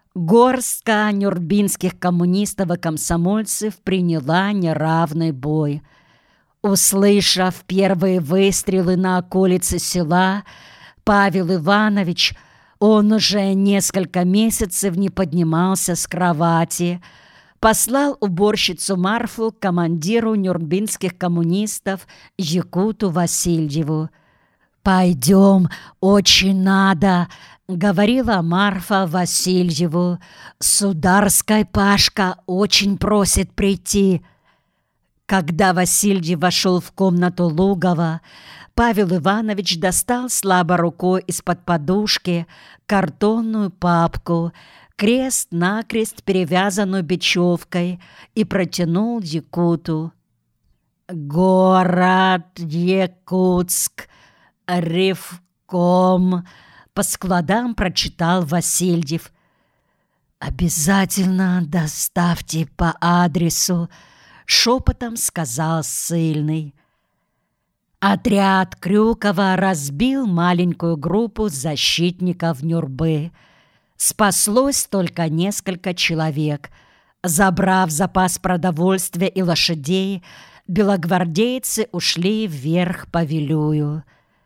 Горстка нюрнбергских коммунистов и комсомольцев приняла неравный бой. Услышав первые выстрелы на околице села, Павел Иванович, он уже несколько месяцев не поднимался с кровати, послал уборщицу Марфу к командиру нюрнбергских коммунистов Якуту Васильеву. «Пойдем, очень надо», — говорила Марфа Васильеву. «Сударская Пашка очень просит прийти». Когда Васильев вошел в комнату Лугова, Павел Иванович достал слабо рукой из-под подушки картонную папку, крест-накрест перевязанную бечевкой, и протянул Якуту. «Город Якутск, Ревком», — по складам прочитал Васильев. «Обязательно доставьте по адресу», — шепотом сказал ссыльный. Отряд Крюкова разбил маленькую группу защитников Нюрбы. Спаслось только несколько человек. Забрав запас продовольствия и лошадей, белогвардейцы ушли вверх по Вилюю.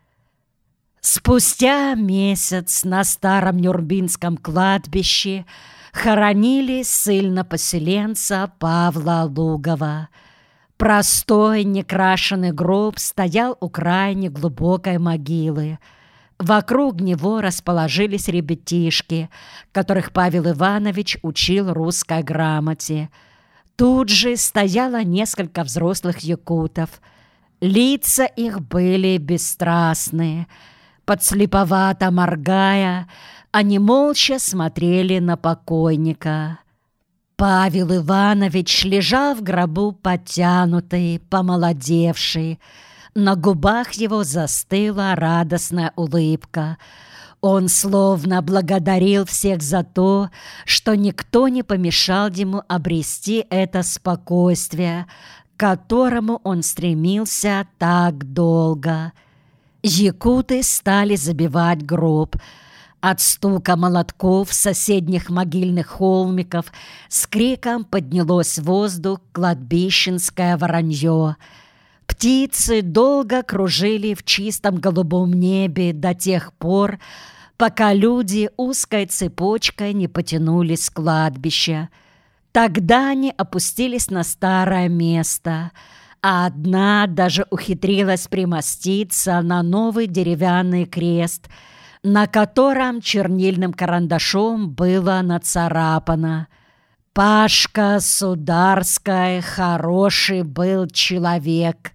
Спустя месяц на старом Нюрнбергском кладбище хоронили ссыльно-поселенца Павла Лугова. Простой некрашенный гроб стоял у крайне глубокой могилы. Вокруг него расположились ребятишки, которых Павел Иванович учил русской грамоте. Тут же стояло несколько взрослых якутов. Лица их были бесстрастные. Подслеповато моргая, они молча смотрели на покойника. Павел Иванович лежал в гробу подтянутый, помолодевший. На губах его застыла радостная улыбка. Он словно благодарил всех за то, что никто не помешал ему обрести это спокойствие, к которому он стремился так долго. Якуты стали забивать гроб. От стука молотков соседних могильных холмиков с криком поднялось в воздух кладбищенское воронье. Птицы долго кружили в чистом голубом небе до тех пор, пока люди узкой цепочкой не потянулись с кладбища. Тогда они опустились на старое место, а одна даже ухитрилась примоститься на новый деревянный крест, на котором чернильным карандашом было нацарапано: «Пашка Сударская, хороший был человек».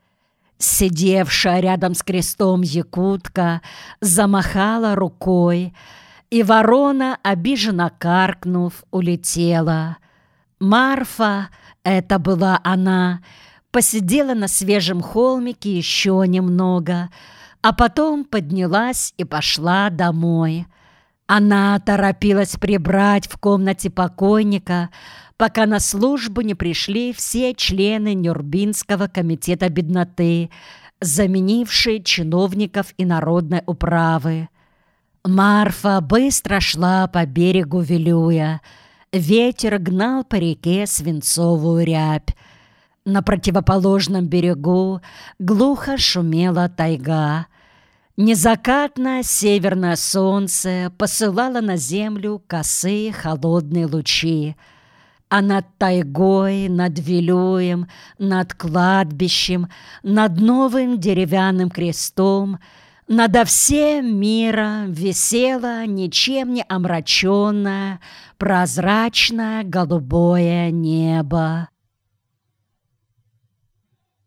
Сидевшая рядом с крестом якутка замахала рукой, и ворона, обиженно каркнув, улетела. Марфа, это была она, посидела на свежем холмике еще немного, а потом поднялась и пошла домой. Она торопилась прибрать в комнате покойника, пока на службу не пришли все члены Нюрнбергского комитета бедноты, заменившие чиновников и народной управы. Марфа быстро шла по берегу Вилюя. Ветер гнал по реке свинцовую рябь. На противоположном берегу глухо шумела тайга. Незакатное северное солнце посылало на землю косые холодные лучи. А над тайгой, над Вилюем, над кладбищем, над новым деревянным крестом, надо всем миром висело ничем не омраченное, прозрачное голубое небо.